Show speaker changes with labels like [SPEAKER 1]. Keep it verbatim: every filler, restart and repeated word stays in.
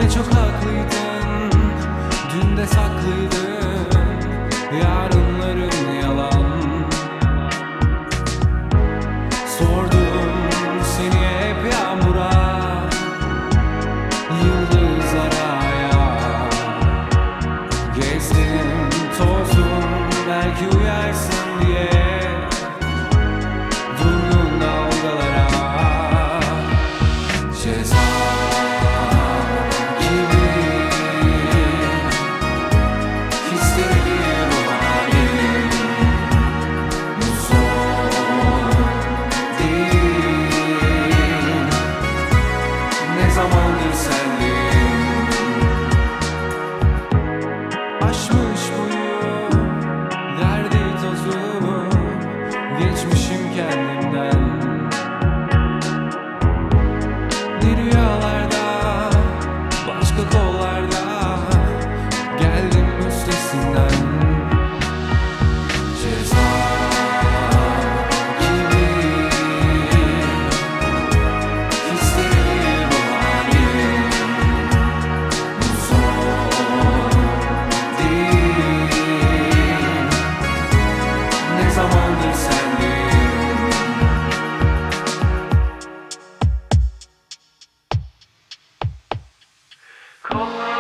[SPEAKER 1] Ne çok haklıydın, dün de saklıydın yarınların yalan. Sordum seni hep yağmura, yıldızlara ya. Gezdim tozdum belki uyarsın diye durgun dalgalara. Ceza gibi hislerim halim, bu son değil. Ne zamandır sendeyim, aşmış boyu derdi tozumu, geçmişim kendimden. Ne rüyalarda, başka kollarda geldim üstesinden. Ceza gibi hislerim halim, bu son değil. Ne zamandır sendeyim. Kollar